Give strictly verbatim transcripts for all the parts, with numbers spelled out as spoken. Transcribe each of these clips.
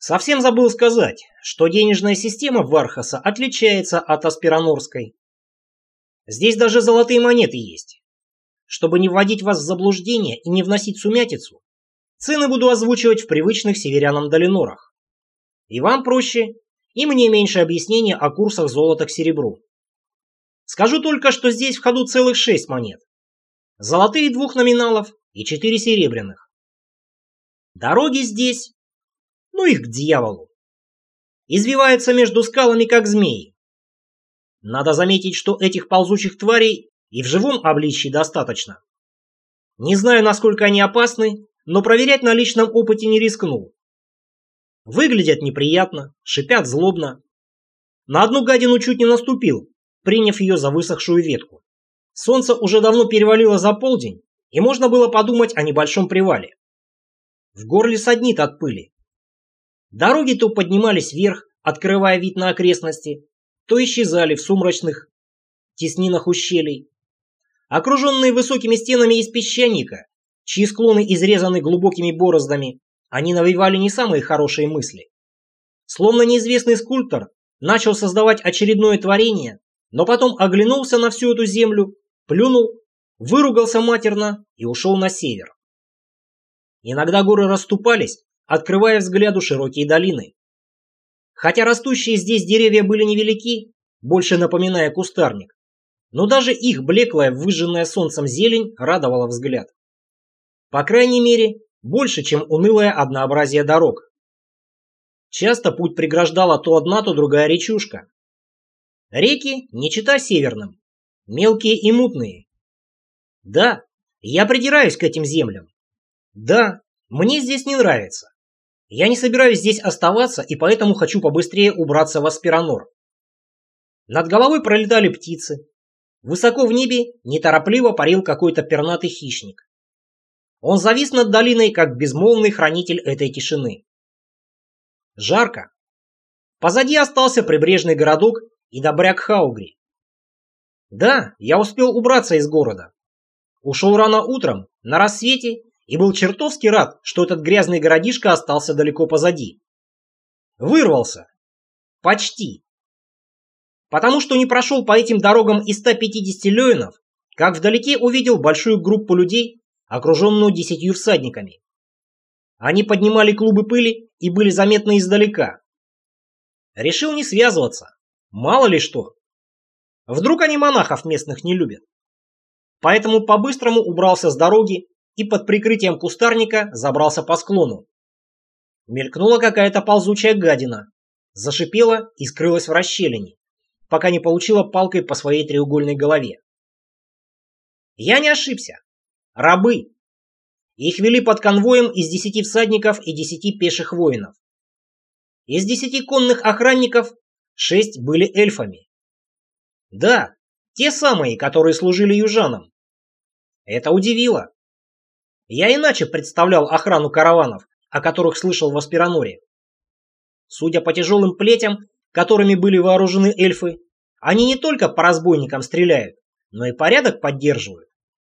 Совсем забыл сказать, что денежная система Вархаса отличается от аспиранорской. Здесь даже золотые монеты есть. Чтобы не вводить вас в заблуждение и не вносить сумятицу, цены буду озвучивать в привычных северянам долинорах. И вам проще, и мне меньше объяснения о курсах золота к серебру. Скажу только, что здесь в ходу целых шесть монет. Золотые двух номиналов и четыре серебряных. Дороги здесь, ну их к дьяволу, извиваются между скалами, как змеи. Надо заметить, что этих ползучих тварей и в живом обличье достаточно. Не знаю, насколько они опасны, но проверять на личном опыте не рискнул. Выглядят неприятно, шипят злобно. На одну гадину чуть не наступил, приняв ее за высохшую ветку. Солнце уже давно перевалило за полдень, и можно было подумать о небольшом привале. В горле саднит от пыли. Дороги то поднимались вверх, открывая вид на окрестности, то исчезали в сумрачных теснинах ущелий. Окруженные высокими стенами из песчаника, чьи склоны изрезаны глубокими бороздами, они навевали не самые хорошие мысли. Словно неизвестный скульптор начал создавать очередное творение, но потом оглянулся на всю эту землю, плюнул, выругался матерно и ушел на север. Иногда горы расступались, открывая взгляду широкие долины. Хотя растущие здесь деревья были невелики, больше напоминая кустарник, но даже их блеклая, выжженная солнцем зелень радовала взгляд. По крайней мере, больше, чем унылое однообразие дорог. Часто путь преграждала то одна, то другая речушка. Реки не чета северным, мелкие и мутные. Да, я придираюсь к этим землям. Да, мне здесь не нравится. Я не собираюсь здесь оставаться и поэтому хочу побыстрее убраться в Аспиранор. Над головой пролетали птицы. Высоко в небе неторопливо парил какой-то пернатый хищник. Он завис над долиной, как безмолвный хранитель этой тишины. Жарко. Позади остался прибрежный городок и добряк Хаугри. Да, я успел убраться из города. Ушел рано утром, на рассвете, и был чертовски рад, что этот грязный городишко остался далеко позади. Вырвался. Почти. Потому что не прошел по этим дорогам и ста пятидесяти лёинов, как вдалеке увидел большую группу людей, окруженную десятью всадниками. Они поднимали клубы пыли и были заметны издалека. Решил не связываться. Мало ли что. Вдруг они монахов местных не любят. Поэтому по-быстрому убрался с дороги и под прикрытием кустарника забрался по склону. Мелькнула какая-то ползучая гадина, зашипела и скрылась в расщелине, пока не получила палкой по своей треугольной голове. Я не ошибся. Рабы. Их вели под конвоем из десяти всадников и десяти пеших воинов. Из десяти конных охранников шесть были эльфами. Да, те самые, которые служили южанам. Это удивило. Я иначе представлял охрану караванов, о которых слышал в Аспираноре. Судя по тяжелым плетям, которыми были вооружены эльфы, они не только по разбойникам стреляют, но и порядок поддерживают.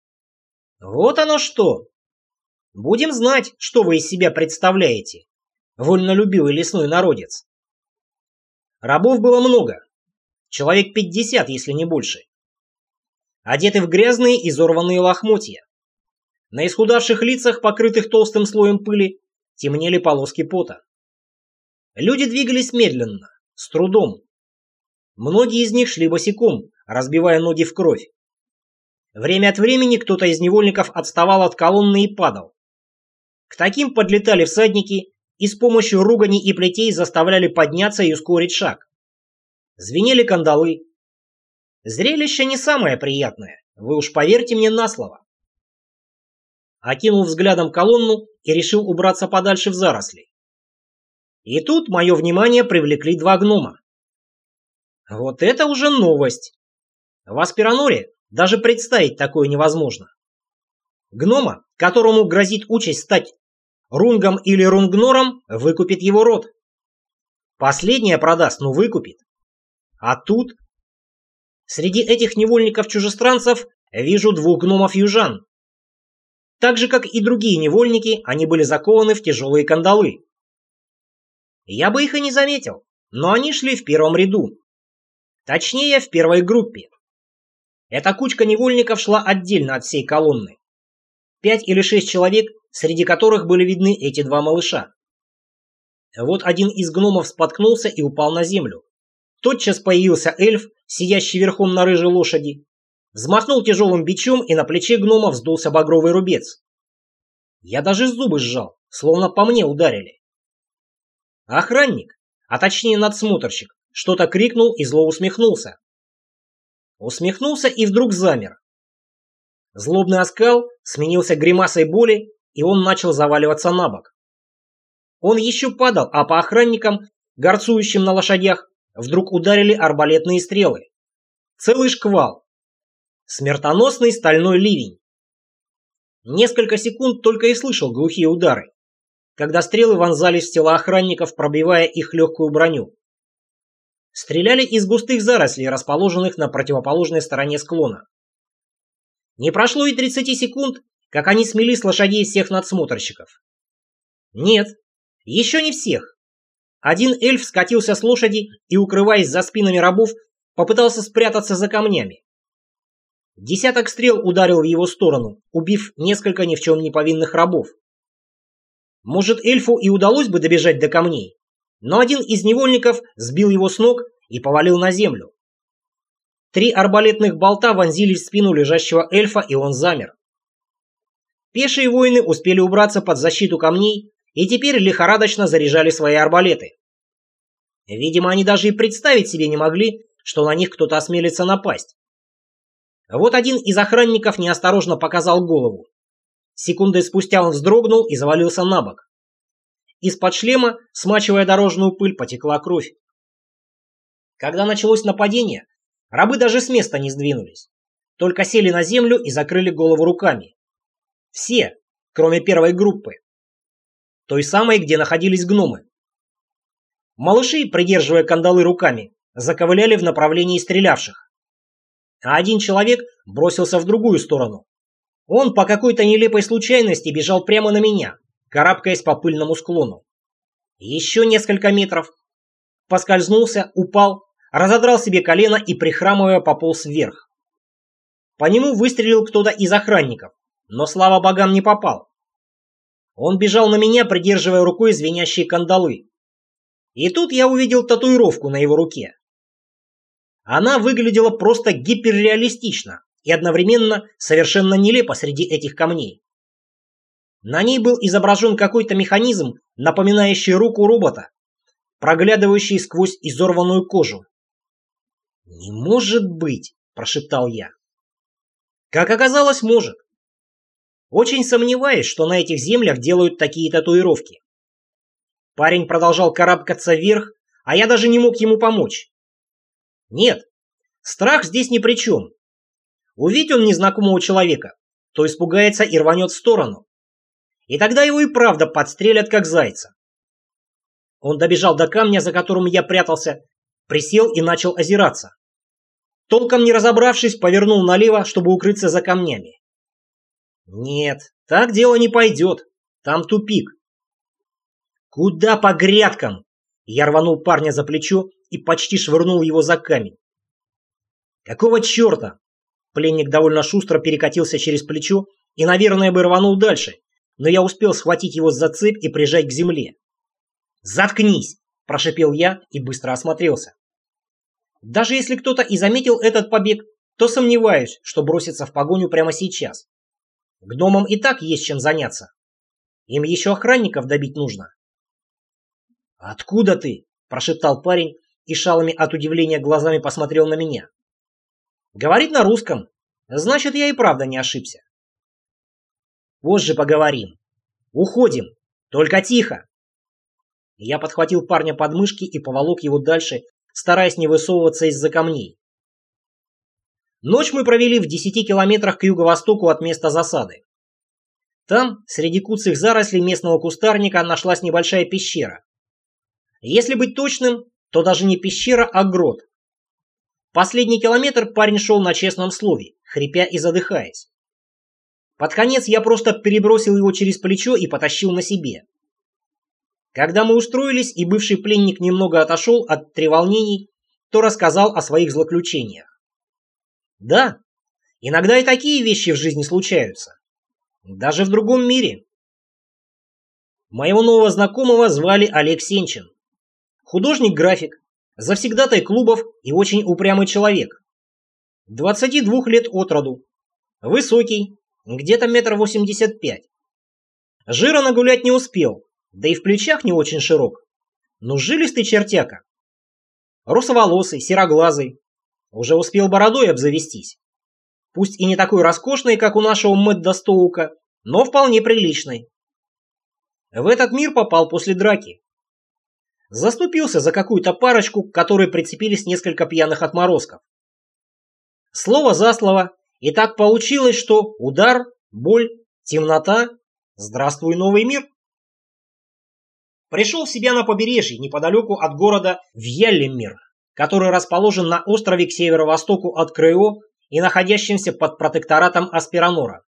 Вот оно что. Будем знать, что вы из себя представляете, вольнолюбивый лесной народец. Рабов было много. Человек пятьдесят, если не больше. Одеты в грязные изорванные лохмотья. На исхудавших лицах, покрытых толстым слоем пыли, темнели полоски пота. Люди двигались медленно, с трудом. Многие из них шли босиком, разбивая ноги в кровь. Время от времени кто-то из невольников отставал от колонны и падал. К таким подлетали всадники и с помощью ругани и плетей заставляли подняться и ускорить шаг. Звенели кандалы. Зрелище не самое приятное, вы уж поверьте мне на слово. Окинул взглядом колонну и решил убраться подальше в заросли. И тут мое внимание привлекли два гнома. Вот это уже новость. В Аспираноре даже представить такое невозможно. Гнома, которому грозит участь стать рунгом или рунгнором, выкупит его род. Последнее продаст, но выкупит. А тут... Среди этих невольников-чужестранцев вижу двух гномов-южан. Так же, как и другие невольники, они были закованы в тяжелые кандалы. Я бы их и не заметил, но они шли в первом ряду. Точнее, в первой группе. Эта кучка невольников шла отдельно от всей колонны. Пять или шесть человек, среди которых были видны эти два малыша. Вот один из гномов споткнулся и упал на землю. Тотчас появился эльф, сидящий верхом на рыжей лошади. Взмахнул тяжелым бичом, и на плече гнома вздулся багровый рубец. Я даже зубы сжал, словно по мне ударили. Охранник, а точнее надсмотрщик, что-то крикнул и зло усмехнулся. Усмехнулся и вдруг замер. Злобный оскал сменился гримасой боли, и он начал заваливаться на бок. Он еще падал, а по охранникам, горцующим на лошадях, вдруг ударили арбалетные стрелы. Целый шквал. Смертоносный стальной ливень. Несколько секунд только и слышал глухие удары, когда стрелы вонзались в тела охранников, пробивая их легкую броню. Стреляли из густых зарослей, расположенных на противоположной стороне склона. Не прошло и тридцати секунд, как они смели с лошадей всех надсмотрщиков. Нет, еще не всех. Один эльф скатился с лошади и, укрываясь за спинами рабов, попытался спрятаться за камнями. Десяток стрел ударил в его сторону, убив несколько ни в чем не повинных рабов. Может, эльфу и удалось бы добежать до камней, но один из невольников сбил его с ног и повалил на землю. Три арбалетных болта вонзились в спину лежащего эльфа, и он замер. Пешие воины успели убраться под защиту камней и теперь лихорадочно заряжали свои арбалеты. Видимо, они даже и представить себе не могли, что на них кто-то осмелится напасть. Вот один из охранников неосторожно показал голову. Секундой спустя он вздрогнул и завалился на бок. Из-под шлема, смачивая дорожную пыль, потекла кровь. Когда началось нападение, рабы даже с места не сдвинулись, только сели на землю и закрыли голову руками. Все, кроме первой группы, той самой, где находились гномы. Малыши, придерживая кандалы руками, заковыляли в направлении стрелявших. А один человек бросился в другую сторону. Он по какой-то нелепой случайности бежал прямо на меня, карабкаясь по пыльному склону. Еще несколько метров. Поскользнулся, упал, разодрал себе колено и, прихрамывая, пополз вверх. По нему выстрелил кто-то из охранников, но, слава богам, не попал. Он бежал на меня, придерживая рукой звенящие кандалы. И тут я увидел татуировку на его руке. Она выглядела просто гиперреалистично и одновременно совершенно нелепо среди этих камней. На ней был изображен какой-то механизм, напоминающий руку робота, проглядывающий сквозь изорванную кожу. «Не может быть!» – прошептал я. Как оказалось, может. Очень сомневаюсь, что на этих землях делают такие татуировки. Парень продолжал карабкаться вверх, а я даже не мог ему помочь. Нет, страх здесь ни при чем. Увидит он незнакомого человека, то испугается и рванет в сторону. И тогда его и правда подстрелят, как зайца. Он добежал до камня, за которым я прятался, присел и начал озираться. Толком не разобравшись, повернул налево, чтобы укрыться за камнями. Нет, так дело не пойдет. Там тупик. Куда по грядкам? Я рванул парня за плечо и почти швырнул его за камень. Какого черта? Пленник довольно шустро перекатился через плечо и, наверное, бы рванул дальше, но я успел схватить его за цепь и прижать к земле. «Заткнись!» – прошипел я и быстро осмотрелся. Даже если кто-то и заметил этот побег, то сомневаюсь, что бросится в погоню прямо сейчас. Гномам и так есть чем заняться. Им еще охранников добить нужно. «Откуда ты?» – прошептал парень и шалыми от удивления глазами посмотрел на меня. Говорит на русском. Значит, я и правда не ошибся. Позже поговорим. Уходим. Только тихо. Я подхватил парня под мышки и поволок его дальше, стараясь не высовываться из-за камней. Ночь мы провели в десяти километрах к юго-востоку от места засады. Там, среди куцых зарослей местного кустарника, нашлась небольшая пещера. Если быть точным, то даже не пещера, а грот. Последний километр парень шел на честном слове, хрипя и задыхаясь. Под конец я просто перебросил его через плечо и потащил на себе. Когда мы устроились и бывший пленник немного отошел от треволнений, то рассказал о своих злоключениях. Да, иногда и такие вещи в жизни случаются. Даже в другом мире. Моего нового знакомого звали Олег Сенчин. Художник-график, завсегдатай клубов и очень упрямый человек. двадцати двух лет от роду. Высокий, где-то метр восемьдесят пять. Жира нагулять не успел, да и в плечах не очень широк. Но жилистый чертяка. Русоволосый, сероглазый. Уже успел бородой обзавестись. Пусть и не такой роскошный, как у нашего Мэтта Стоука, но вполне приличный. В этот мир попал после драки. Заступился за какую-то парочку, к которой прицепились несколько пьяных отморозков. Слово за слово, и так получилось, что удар, боль, темнота, здравствуй, новый мир. Пришел в себя на побережье, неподалеку от города Вьяллимир, который расположен на острове к северо-востоку от Крео и находящемся под протекторатом Аспиранора.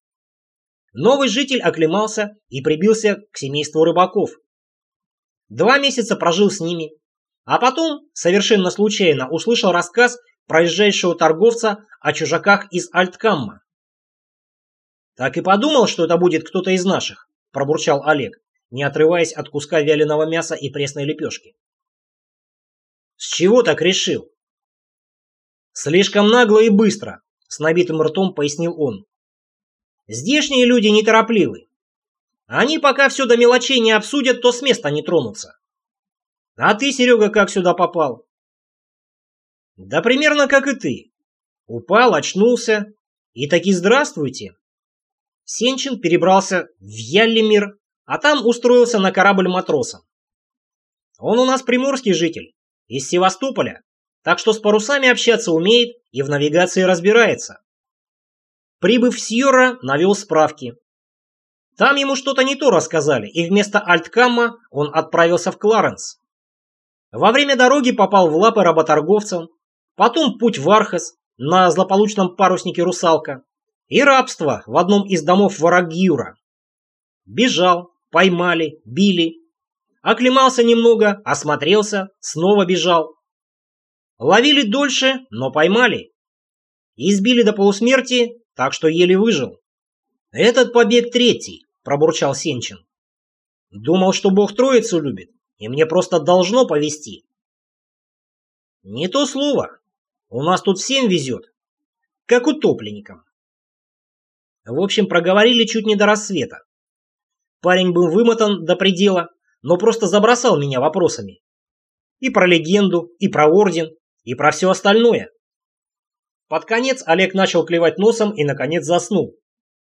Новый житель оклемался и прибился к семейству рыбаков. Два месяца прожил с ними, а потом, совершенно случайно, услышал рассказ проезжающего торговца о чужаках из Альткамма. «Так и подумал, что это будет кто-то из наших», – пробурчал Олег, не отрываясь от куска вяленого мяса и пресной лепешки. «С чего так решил?» «Слишком нагло и быстро», – с набитым ртом пояснил он. «Здешние люди неторопливы. Они пока все до мелочей не обсудят, то с места не тронутся. А ты, Серега, как сюда попал?» «Да примерно как и ты. Упал, очнулся. И таки здравствуйте». Сенчин перебрался в Вьяллимир, а там устроился на корабль матросом. Он у нас приморский житель, из Севастополя, так что с парусами общаться умеет и в навигации разбирается. Прибыв в Сьорра, навел справки. Там ему что-то не то рассказали, и вместо Альткамма он отправился в Кларенс. Во время дороги попал в лапы работорговцам, потом путь в Архес на злополучном паруснике «Русалка» и рабство в одном из домов Варагьюра. Бежал, поймали, били. Оклемался немного, осмотрелся, снова бежал. Ловили дольше, но поймали. Избили до полусмерти, так что еле выжил. «Этот побег третий», – пробурчал Сенчин. «Думал, что Бог Троицу любит, и мне просто должно повезти». «Не то слово. У нас тут всем везет, как утопленникам». В общем, проговорили чуть не до рассвета. Парень был вымотан до предела, но просто забросал меня вопросами. И про легенду, и про орден, и про все остальное. Под конец Олег начал клевать носом и, наконец, заснул.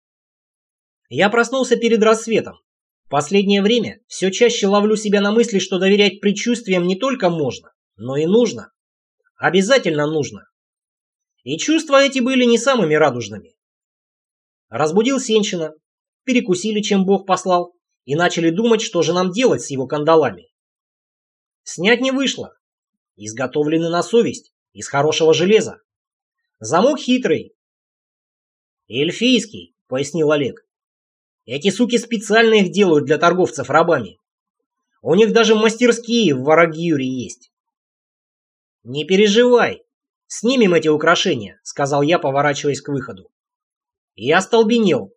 Я проснулся перед рассветом. В последнее время все чаще ловлю себя на мысли, что доверять предчувствиям не только можно, но и нужно. Обязательно нужно. И чувства эти были не самыми радужными. Разбудил Сенчина, перекусили, чем Бог послал, и начали думать, что же нам делать с его кандалами. Снять не вышло. Изготовлены на совесть, из хорошего железа. Замок хитрый. «Эльфийский», — пояснил Олег. «Эти суки специально их делают для торговцев рабами. У них даже мастерские в Варагьюре есть». «Не переживай, снимем эти украшения», — сказал я, поворачиваясь к выходу. Я остолбенел.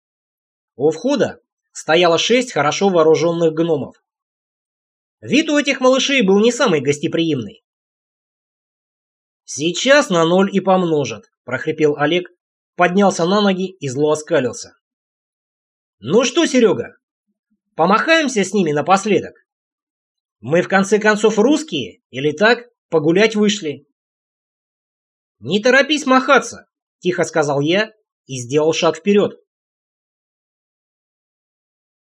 У входа стояло шесть хорошо вооруженных гномов. Вид у этих малышей был не самый гостеприимный. «Сейчас на ноль и помножат», – прохрипел Олег, поднялся на ноги и зло оскалился. «Ну что, Серега, помахаемся с ними напоследок? Мы в конце концов русские или так погулять вышли?» «Не торопись махаться», – тихо сказал я и сделал шаг вперед.